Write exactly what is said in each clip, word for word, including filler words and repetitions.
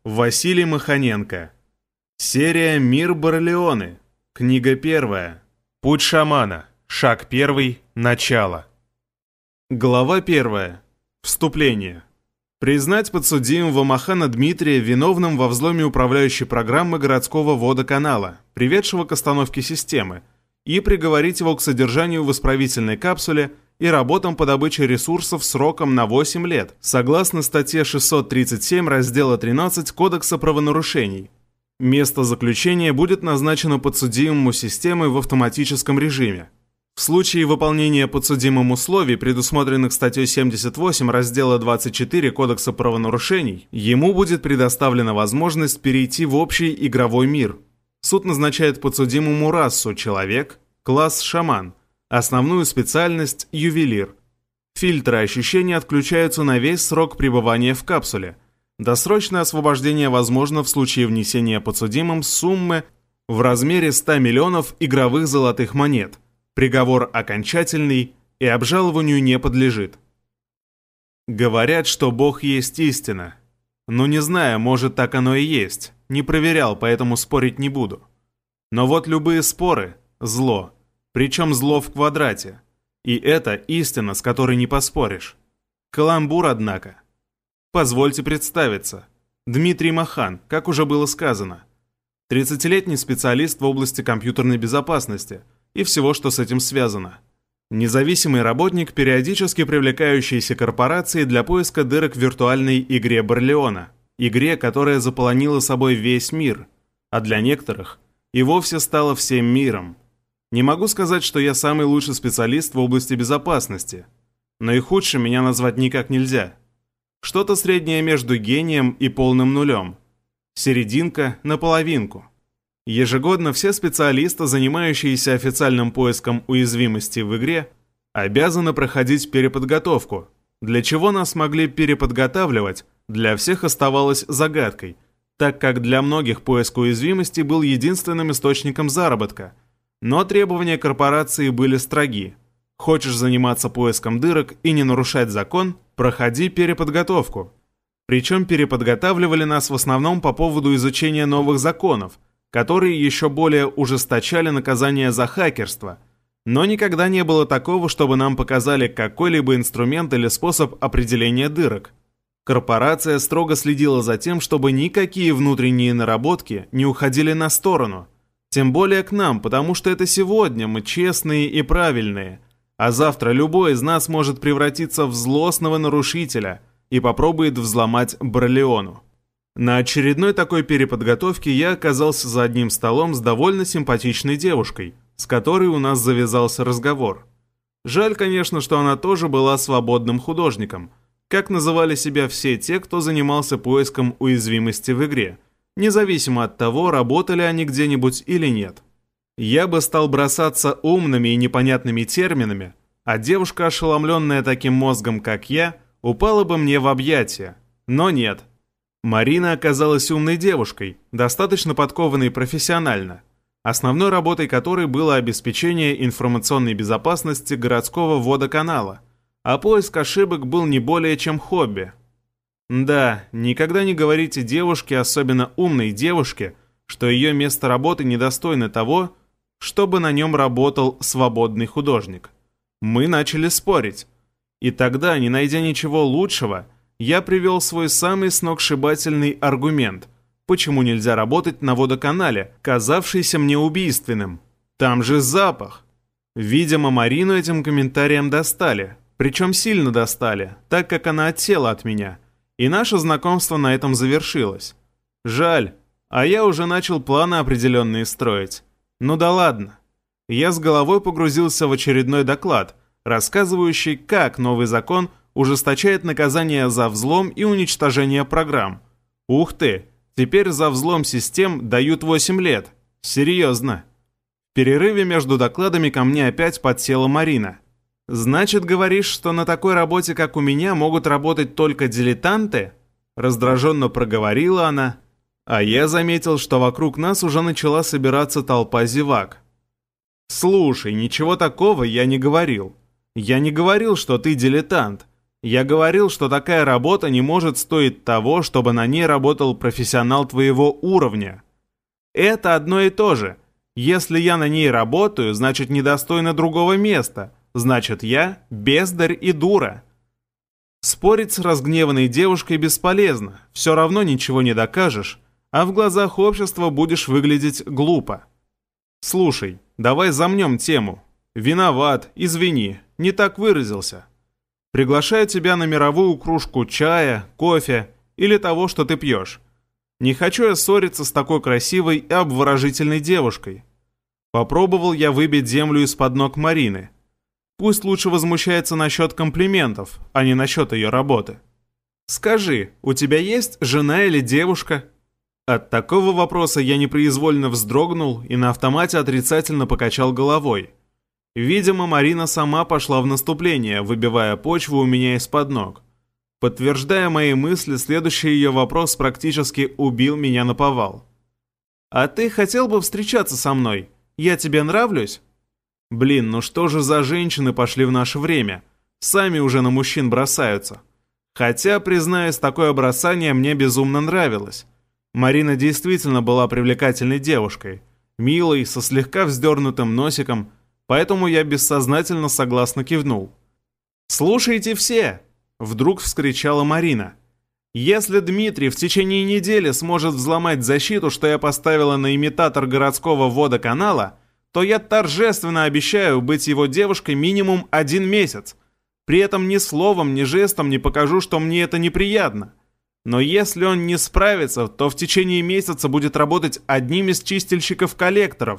Василий Маханенко. Серия «Мир Барлеоны». Книга первая. Путь шамана. Шаг первый. Начало. Глава первая. Вступление. Признать подсудимого Махана Дмитрия виновным во взломе управляющей программы городского водоканала, приведшего к остановке системы, и приговорить его к содержанию в исправительной капсуле и работам по добыче ресурсов сроком на восемь лет, согласно статье шестьсот тридцать семь раздела тринадцать Кодекса правонарушений. Место заключения будет назначено подсудимому системой в автоматическом режиме. В случае выполнения подсудимым условий, предусмотренных статьей семьдесят восемь раздела двадцать четыре Кодекса правонарушений, ему будет предоставлена возможность перейти в общий игровой мир. Суд назначает подсудимому расу «человек», класс «шаман», основную специальность «ювелир». Фильтры ощущений отключаются на весь срок пребывания в капсуле. Досрочное освобождение возможно в случае внесения подсудимым суммы в размере ста миллионов игровых золотых монет. Приговор окончательный и обжалованию не подлежит. Говорят, что Бог есть истина. Ну не знаю, может так оно и есть. Не проверял, поэтому спорить не буду. Но вот любые споры – зло. Причем зло в квадрате. И это истина, с которой не поспоришь. Каламбур, однако. Позвольте представиться. Дмитрий Махан, как уже было сказано. тридцатилетний специалист в области компьютерной безопасности и всего, что с этим связано. Независимый работник, периодически привлекающийся корпорацией для поиска дырок в виртуальной игре Барлеона. Игре, которая заполонила собой весь мир, а для некоторых и вовсе стала всем миром. Не могу сказать, что я самый лучший специалист в области безопасности, но и худшим меня назвать никак нельзя. Что-то среднее между гением и полным нулем. Серединка наполовинку. Ежегодно все специалисты, занимающиеся официальным поиском уязвимостей в игре, обязаны проходить переподготовку. Для чего нас могли переподготавливать, для всех оставалось загадкой, так как для многих поиск уязвимостей был единственным источником заработка. Но требования корпорации были строги. Хочешь заниматься поиском дырок и не нарушать закон, проходи переподготовку. Причем переподготавливали нас в основном по поводу изучения новых законов, которые еще более ужесточали наказание за хакерство. Но никогда не было такого, чтобы нам показали какой-либо инструмент или способ определения дырок. Корпорация строго следила за тем, чтобы никакие внутренние наработки не уходили на сторону. Тем более к нам, потому что это сегодня мы честные и правильные, а завтра любой из нас может превратиться в злостного нарушителя и попробует взломать Барлеону. На очередной такой переподготовке я оказался за одним столом с довольно симпатичной девушкой, с которой у нас завязался разговор. Жаль, конечно, что она тоже была свободным художником, как называли себя все те, кто занимался поиском уязвимости в игре, независимо от того, работали они где-нибудь или нет. Я бы стал бросаться умными и непонятными терминами, а девушка, ошеломленная таким мозгом, как я, упала бы мне в объятия. Но нет. Марина оказалась умной девушкой, достаточно подкованной профессионально, основной работой которой было обеспечение информационной безопасности городского водоканала, а поиск ошибок был не более чем хобби. Да, никогда не говорите девушке, особенно умной девушке, что ее место работы недостойно того, чтобы на нем работал свободный художник. Мы начали спорить. И тогда, не найдя ничего лучшего, я привел свой самый сногсшибательный аргумент, почему нельзя работать на водоканале, казавшийся мне убийственным. Там же запах. Видимо, Марину этим комментарием достали, причем сильно достали, так как она отсела от меня, и наше знакомство на этом завершилось. Жаль, а я уже начал планы определенные строить. Ну да ладно. Я с головой погрузился в очередной доклад, рассказывающий, как новый закон ужесточает наказание за взлом и уничтожение программ. Ух ты, теперь за взлом систем дают восемь лет. Серьезно. В перерыве между докладами ко мне опять подсела Марина. «Значит, говоришь, что на такой работе, как у меня, могут работать только дилетанты?» Раздраженно проговорила она. А я заметил, что вокруг нас уже начала собираться толпа зевак. «Слушай, ничего такого я не говорил. Я не говорил, что ты дилетант. Я говорил, что такая работа не может стоить того, чтобы на ней работал профессионал твоего уровня. Это одно и то же. Если я на ней работаю, значит недостойно другого места. Значит, я бездарь и дура. Спорить с разгневанной девушкой бесполезно. Все равно ничего не докажешь, а в глазах общества будешь выглядеть глупо. Слушай, давай замнем тему. Виноват, извини, не так выразился. Приглашаю тебя на мировую кружку чая, кофе или того, что ты пьешь. Не хочу я ссориться с такой красивой и обворожительной девушкой. Попробовал я выбить землю из-под ног Марины. Пусть лучше возмущается насчет комплиментов, а не насчет ее работы. Скажи, у тебя есть жена или девушка? От такого вопроса я непроизвольно вздрогнул и на автомате отрицательно покачал головой. Видимо, Марина сама пошла в наступление, выбивая почву у меня из-под ног. Подтверждая мои мысли, следующий ее вопрос практически убил меня наповал. «А ты хотел бы встречаться со мной? Я тебе нравлюсь?» Блин, ну что же за женщины пошли в наше время? Сами уже на мужчин бросаются. Хотя, признаюсь, такое бросание мне безумно нравилось. Марина действительно была привлекательной девушкой, милой, со слегка вздернутым носиком, поэтому я бессознательно согласно кивнул. «Слушайте все!» — вдруг вскричала Марина. «Если Дмитрий в течение недели сможет взломать защиту, что я поставила на имитатор городского водоканала, то я торжественно обещаю быть его девушкой минимум один месяц. При этом ни словом, ни жестом не покажу, что мне это неприятно. Но если он не справится, то в течение месяца будет работать одним из чистильщиков-коллекторов.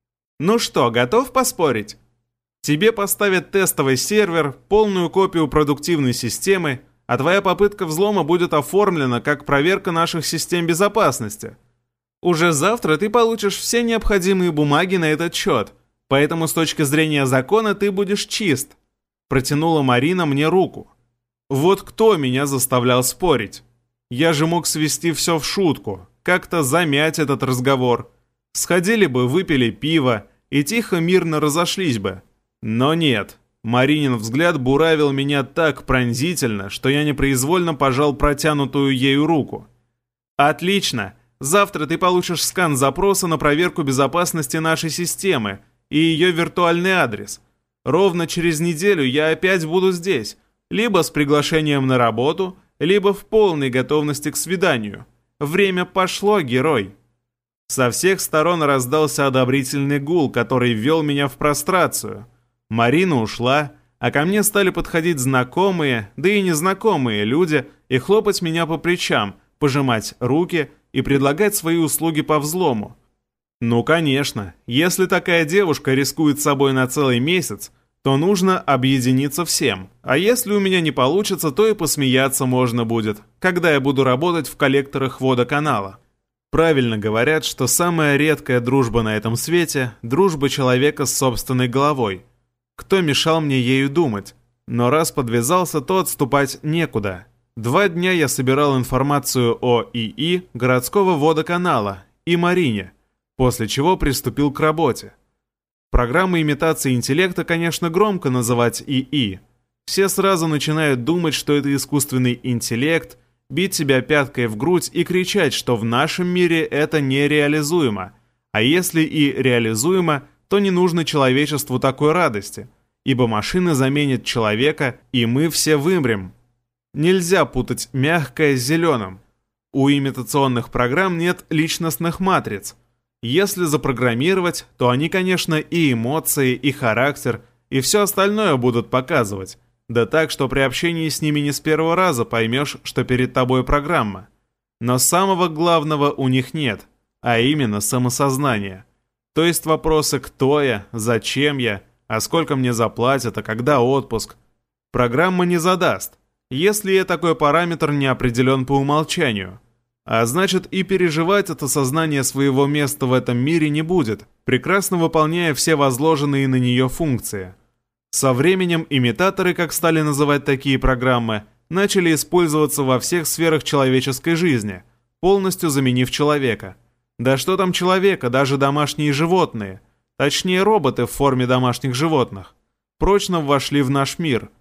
Ну что, готов поспорить? Тебе поставят тестовый сервер, полную копию продуктивной системы, а твоя попытка взлома будет оформлена как проверка наших систем безопасности. Уже завтра ты получишь все необходимые бумаги на этот счет, поэтому с точки зрения закона ты будешь чист». Протянула Марина мне руку. Вот кто меня заставлял спорить? Я же мог свести все в шутку, как-то замять этот разговор. Сходили бы, выпили пиво и тихо мирно разошлись бы. Но нет, Маринин взгляд буравил меня так пронзительно, что я непроизвольно пожал протянутую ею руку. «Отлично! Завтра ты получишь скан запроса на проверку безопасности нашей системы и ее виртуальный адрес. Ровно через неделю я опять буду здесь, либо с приглашением на работу, либо в полной готовности к свиданию. Время пошло, герой!» Со всех сторон раздался одобрительный гул, который ввел меня в прострацию. Марина ушла, а ко мне стали подходить знакомые, да и незнакомые люди и хлопать меня по плечам, пожимать руки и предлагать свои услуги по взлому. Ну, конечно, если такая девушка рискует собой на целый месяц, то нужно объединиться всем. А если у меня не получится, то и посмеяться можно будет, когда я буду работать в коллекторах водоканала. Правильно говорят, что самая редкая дружба на этом свете – дружба человека с собственной головой. Кто мешал мне ею думать? Но раз подвязался, то отступать некуда. Два дня я собирал информацию о ИИ городского водоканала и Марине, после чего приступил к работе. Программы имитации интеллекта, конечно, громко называть ИИ. Все сразу начинают думать, что это искусственный интеллект, бить себя пяткой в грудь и кричать, что в нашем мире это нереализуемо. А если и реализуемо, то не нужно человечеству такой радости, ибо машины заменят человека, и мы все вымрем. Нельзя путать мягкое с зеленым. У имитационных программ нет личностных матриц. Если запрограммировать, то они, конечно, и эмоции, и характер, и все остальное будут показывать. Да так, что при общении с ними не с первого раза поймешь, что перед тобой программа. Но самого главного у них нет, а именно самосознание. То есть вопросы «кто я?», «зачем я?», «а сколько мне заплатят?», «а когда отпуск?». Программа не задаст, если такой параметр не определен по умолчанию. А значит, и переживать от осознания своего места в этом мире не будет, прекрасно выполняя все возложенные на нее функции. Со временем имитаторы, как стали называть такие программы, начали использоваться во всех сферах человеческой жизни, полностью заменив человека. Да что там человека, даже домашние животные, точнее роботы в форме домашних животных, прочно вошли в наш мир.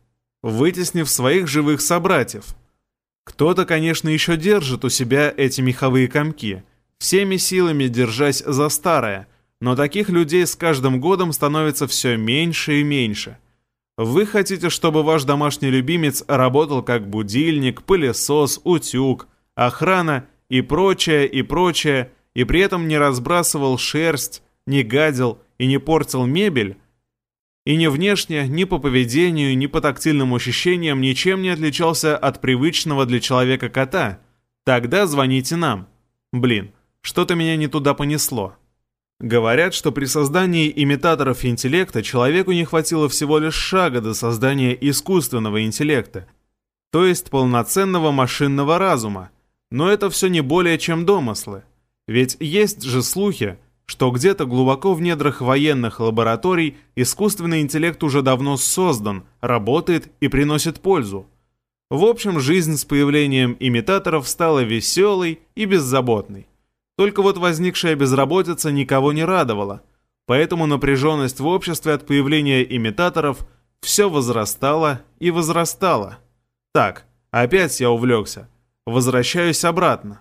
вытеснив своих живых собратьев. Кто-то, конечно, еще держит у себя эти меховые комки, всеми силами держась за старое, но таких людей с каждым годом становится все меньше и меньше. Вы хотите, чтобы ваш домашний любимец работал как будильник, пылесос, утюг, охрана и прочее, и прочее, и при этом не разбрасывал шерсть, не гадил и не портил мебель, и ни внешне, ни по поведению, ни по тактильным ощущениям ничем не отличался от привычного для человека кота, тогда звоните нам. Блин, что-то меня не туда понесло. Говорят, что при создании имитаторов интеллекта человеку не хватило всего лишь шага до создания искусственного интеллекта, то есть полноценного машинного разума, но это все не более чем домыслы. Ведь есть же слухи, что где-то глубоко в недрах военных лабораторий искусственный интеллект уже давно создан, работает и приносит пользу. В общем, жизнь с появлением имитаторов стала веселой и беззаботной. Только вот возникшая безработица никого не радовала, поэтому напряженность в обществе от появления имитаторов все возрастала и возрастала. Так, опять я увлекся. Возвращаюсь обратно.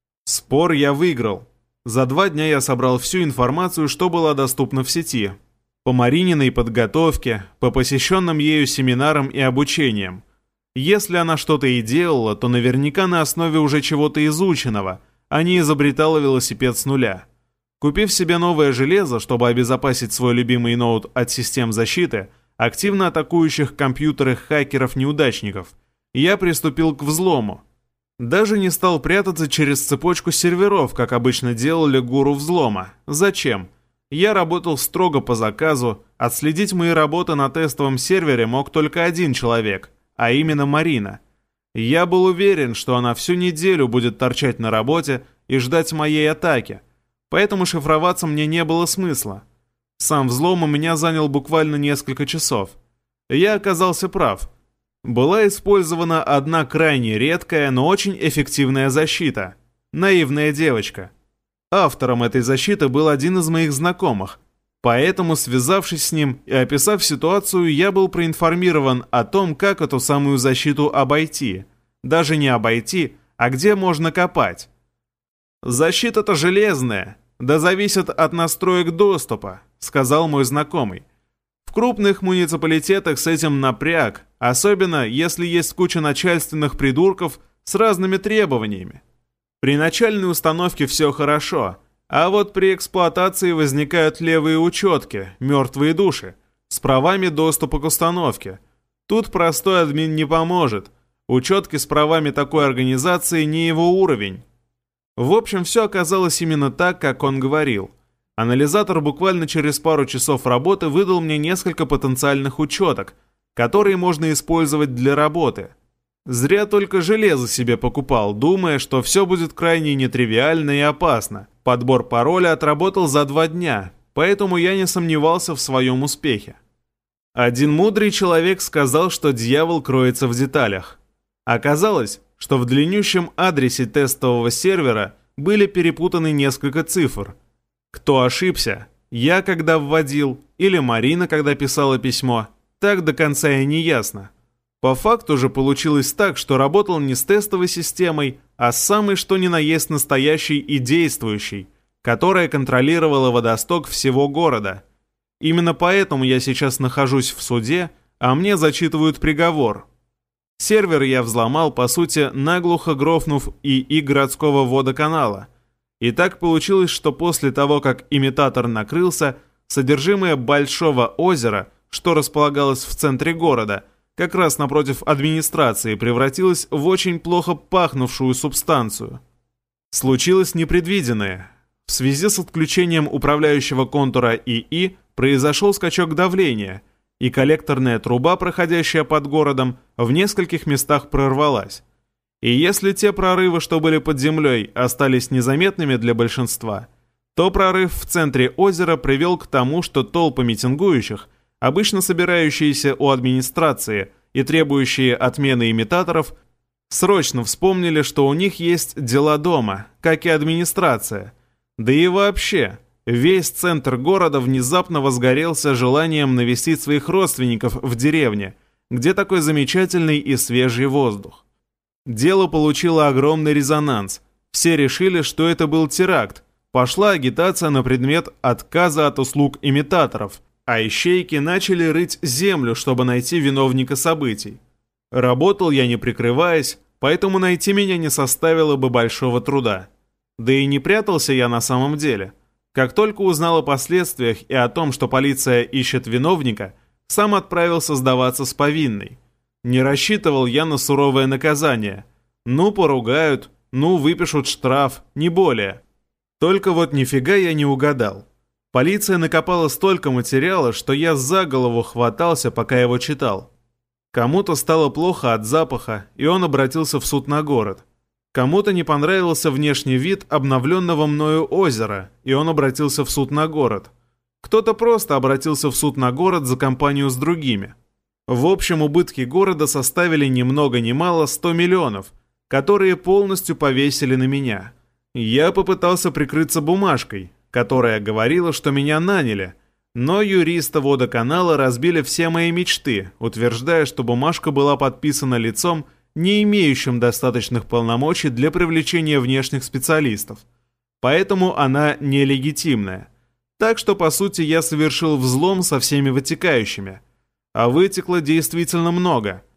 Спор я выиграл. За два дня я собрал всю информацию, что была доступна в сети. По Марининой подготовке, по посещенным ею семинарам и обучениям. Если она что-то и делала, то наверняка на основе уже чего-то изученного, а не изобретала велосипед с нуля. Купив себе новое железо, чтобы обезопасить свой любимый ноут от систем защиты, активно атакующих компьютеры хакеров-неудачников, я приступил к взлому. Даже не стал прятаться через цепочку серверов, как обычно делали гуру взлома. Зачем? Я работал строго по заказу, отследить мои работы на тестовом сервере мог только один человек, а именно Марина. Я был уверен, что она всю неделю будет торчать на работе и ждать моей атаки, поэтому шифроваться мне не было смысла. Сам взлом у меня занял буквально несколько часов. Я оказался прав. Была использована одна крайне редкая, но очень эффективная защита. Наивная девочка. Автором этой защиты был один из моих знакомых, поэтому, связавшись с ним и описав ситуацию, я был проинформирован о том, как эту самую защиту обойти. Даже не обойти, а где можно копать. «Защита-то железная, да зависит от настроек доступа», — сказал мой знакомый. В крупных муниципалитетах с этим напряг, особенно если есть куча начальственных придурков с разными требованиями. При начальной установке все хорошо, а вот при эксплуатации возникают левые учетки, мертвые души, с правами доступа к установке. Тут простой админ не поможет, учетки с правами такой организации не его уровень. В общем, все оказалось именно так, как он говорил. Анализатор буквально через пару часов работы выдал мне несколько потенциальных учеток, которые можно использовать для работы. Зря только железо себе покупал, думая, что все будет крайне нетривиально и опасно. Подбор пароля отработал за два дня, поэтому я не сомневался в своем успехе. Один мудрый человек сказал, что дьявол кроется в деталях. Оказалось, что в длиннющем адресе тестового сервера были перепутаны несколько цифр. Кто ошибся? Я, когда вводил, или Марина, когда писала письмо, так до конца и не ясно. По факту же получилось так, что работал не с тестовой системой, а с самой что ни на есть настоящей и действующей, которая контролировала водосток всего города. Именно поэтому я сейчас нахожусь в суде, а мне зачитывают приговор. Сервер я взломал, по сути, наглухо грохнув ИИ городского водоканала. И так получилось, что после того, как имитатор накрылся, содержимое большого озера, что располагалось в центре города, как раз напротив администрации, превратилось в очень плохо пахнувшую субстанцию. Случилось непредвиденное. В связи с отключением управляющего контура ИИ произошел скачок давления, и коллекторная труба, проходящая под городом, в нескольких местах прорвалась. И если те прорывы, что были под землей, остались незаметными для большинства, то прорыв в центре озера привел к тому, что толпы митингующих, обычно собирающиеся у администрации и требующие отмены имитаторов, срочно вспомнили, что у них есть дела дома, как и администрация. Да и вообще, весь центр города внезапно возгорелся желанием навестить своих родственников в деревне, где такой замечательный и свежий воздух. Дело получило огромный резонанс. Все решили, что это был теракт. Пошла агитация на предмет отказа от услуг имитаторов, а ищейки начали рыть землю, чтобы найти виновника событий. Работал я не прикрываясь, поэтому найти меня не составило бы большого труда. Да и не прятался я на самом деле. Как только узнал о последствиях и о том, что полиция ищет виновника, сам отправился сдаваться с повинной. Не рассчитывал я на суровое наказание. Ну, поругают, ну, выпишут штраф, не более. Только вот нифига я не угадал. Полиция накопала столько материала, что я за голову хватался, пока его читал. Кому-то стало плохо от запаха, и он обратился в суд на город. Кому-то не понравился внешний вид обновленного мною озера, и он обратился в суд на город. Кто-то просто обратился в суд на город за компанию с другими. В общем, убытки города составили ни много ни мало сто миллионов, которые полностью повесили на меня. Я попытался прикрыться бумажкой, которая говорила, что меня наняли, но юристы водоканала разбили все мои мечты, утверждая, что бумажка была подписана лицом, не имеющим достаточных полномочий для привлечения внешних специалистов. Поэтому она нелегитимная. Так что, по сути, я совершил взлом со всеми вытекающими. А вытекло действительно много.